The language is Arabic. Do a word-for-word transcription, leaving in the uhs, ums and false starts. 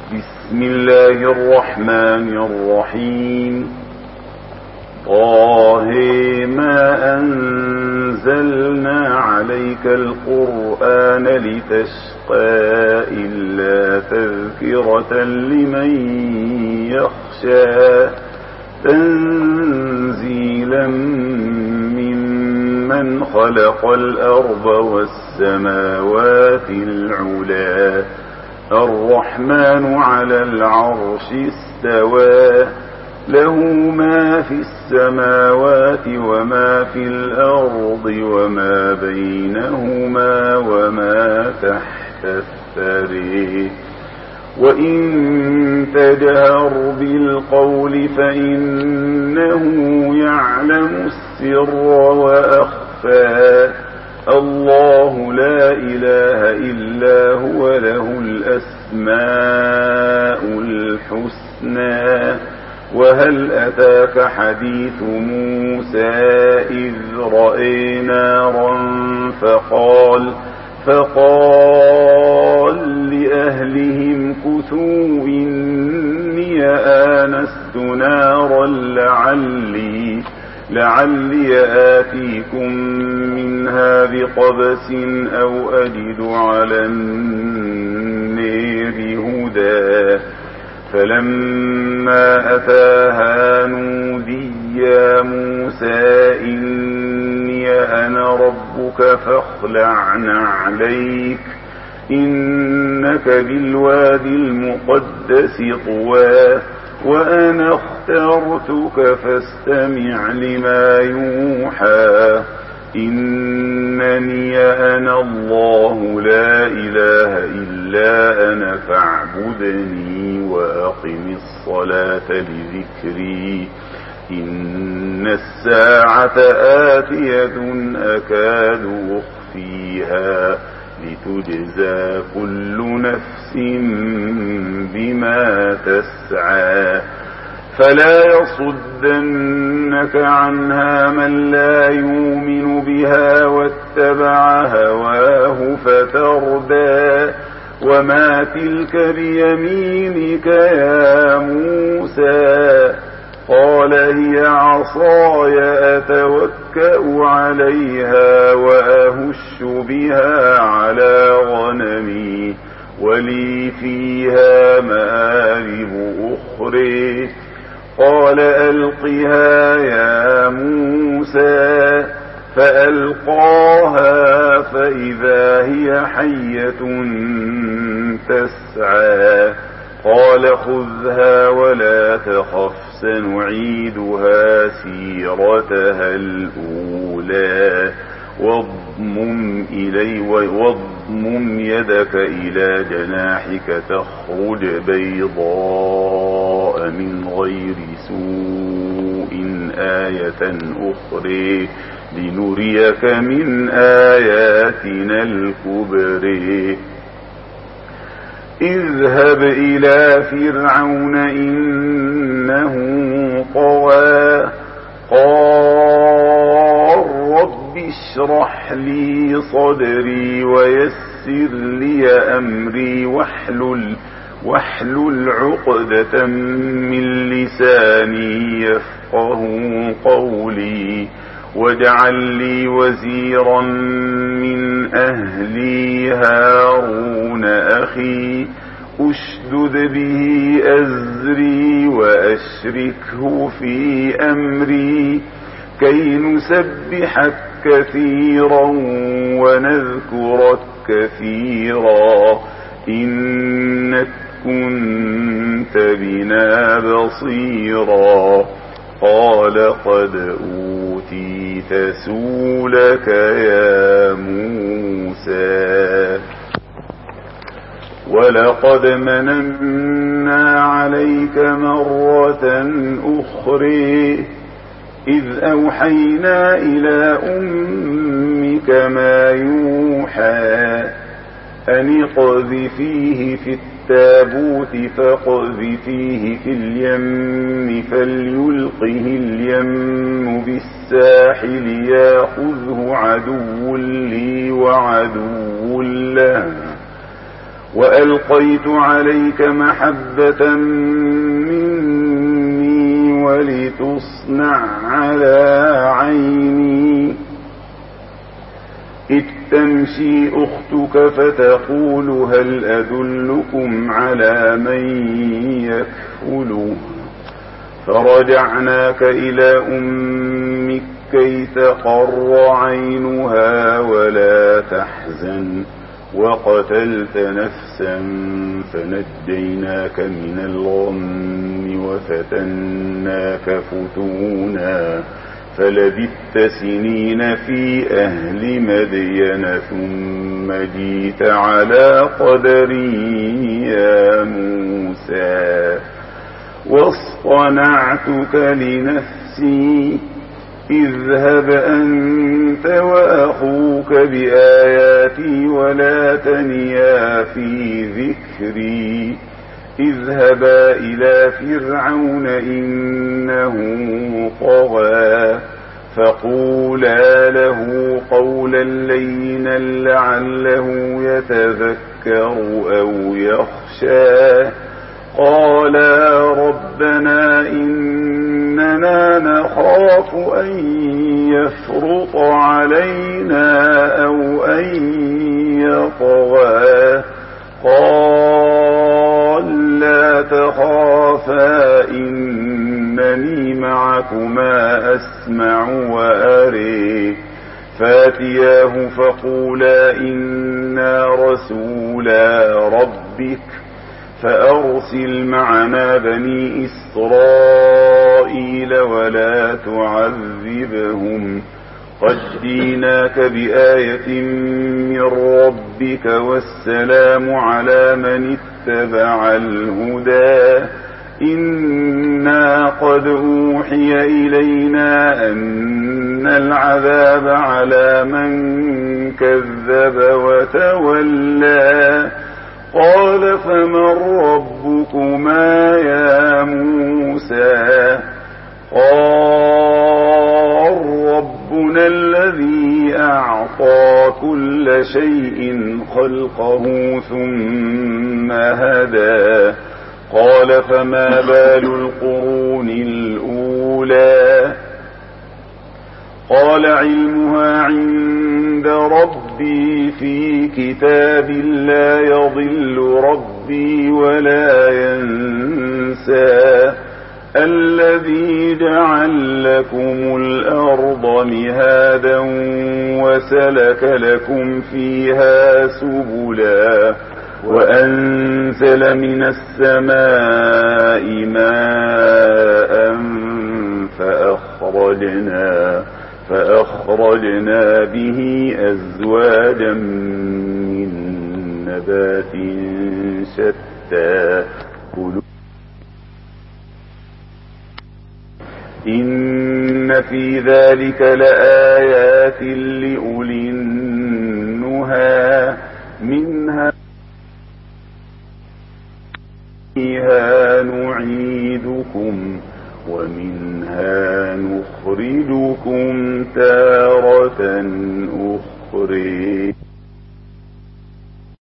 بسم الله الرحمن الرحيم. طه ما أنزلنا عليك القرآن لتشقى إلا تذكرة لمن يخشى تنزيلا ممن خلق الأرض والسماوات العلا الرحمن على العرش استوى له ما في السماوات وما في الأرض وما بينهما وما تحت الثرى وإن تجهر بالقول فإنه يعلم السر وأخفى الله لا إله إلا هو له الأسماء الحسنى وهل أتاك حديث موسى إذ رأى نارا فقال فقال لأهلهم كثوا إني آنست نارا لعلي لعلي آتيكم منها بقبس أو أجد على النار هدى فلما أتاها نودي يا موسى إني أنا ربك فاخلع نعليك إنك بالوادي المقدس طوى وأنا اخترتك فاستمع لما يوحى إنني أنا الله لا إله إلا أنا فاعبدني وأقم الصلاة لذكري إن الساعة آتية أكاد أخفيها لتجزى كل نفس بما تسعى فلا يصدنك عنها من لا يؤمن بها واتبع هواه فتردى وما تلك بيمينك يا موسى قال هي عصاي أتوكأ عليها وأهش بها على غنمي ولي فيها مآرب أخرى قال ألقها يا موسى فألقاها فإذا هي حية تسعى قال خذها ولا تخف سنعيدها سيرتها الأولى واضمم إلي واضمم يدك إلى جناحك تخرج بيضاء من غير سوء آية أخرى لنريك من آياتنا الكبرى اذهب إلى فرعون إنه طغى قال رب اشرح لي صدري ويسر لي أمري واحلل واحلل عقدة من لساني يفقه قولي واجعل لي وزيرا من أهلي هارون أخي أشدد به أزري وأشركه في أمري كي نسبحك كثيرا ونذكرك كثيرا إنك كنت بنا بصيرا قال قد أوتيت سؤلك يا موسى ولقد مننا عليك مرة أخرى إذ أوحينا إلى أمك ما يوحى أن اقذفيه في التابوت فاقذفيه في اليم فليلقه اليم بالساحل ياخذه عدو لي وعدو له وألقيت عليك محبة مني ولتصنع على عيني إذ تمشي أختك فتقول هل أدلكم على من يكفله فرجعناك إلى أمك كي تقر عينها ولا تحزن وقتلت نفسا فنجيناك من الغم وفتناك فتونا فلبثت سنين في أهل مدين ثم جيت على قدري يا موسى واصطنعتك لنفسي اذهب أنت وأخوك بآياتي ولا تنيا في ذكري اذهبا إلى فرعون إنه طغى فقولا له قولا لينا لعله يتذكر أو يخشى قالا ربنا إننا نخاف أن يفرط علينا أو أن يطغى قال لا تخافا إنني معكما أسمع وأري فاتياه فقولا إنا رسولا ربك فأرسل معنا بني إسرائيل ولا تعذبهم قد جئناك بآية من ربك والسلام على من اتبع الهدى إنا قد أوحي إلينا أن العذاب على من كذب وتولى قال فمن ربكما يا موسى قال ربنا الذي أعطى كل شيء خلقه ثم هدى قال فما بال القرون الأولى قال علمها عند ربي في كتاب لا يضل ربي ولا ينسى الذي جعل لكم الأرض مهادا وسلك لكم فيها سبلا وأنزل من السماء ماء فأخرجنا فأخرجنا به أزواجا من نبات شتى إن في ذلك لآيات لأولي النهى منها فيها نعيدكم ومنها نخرجكم تارة أخرى.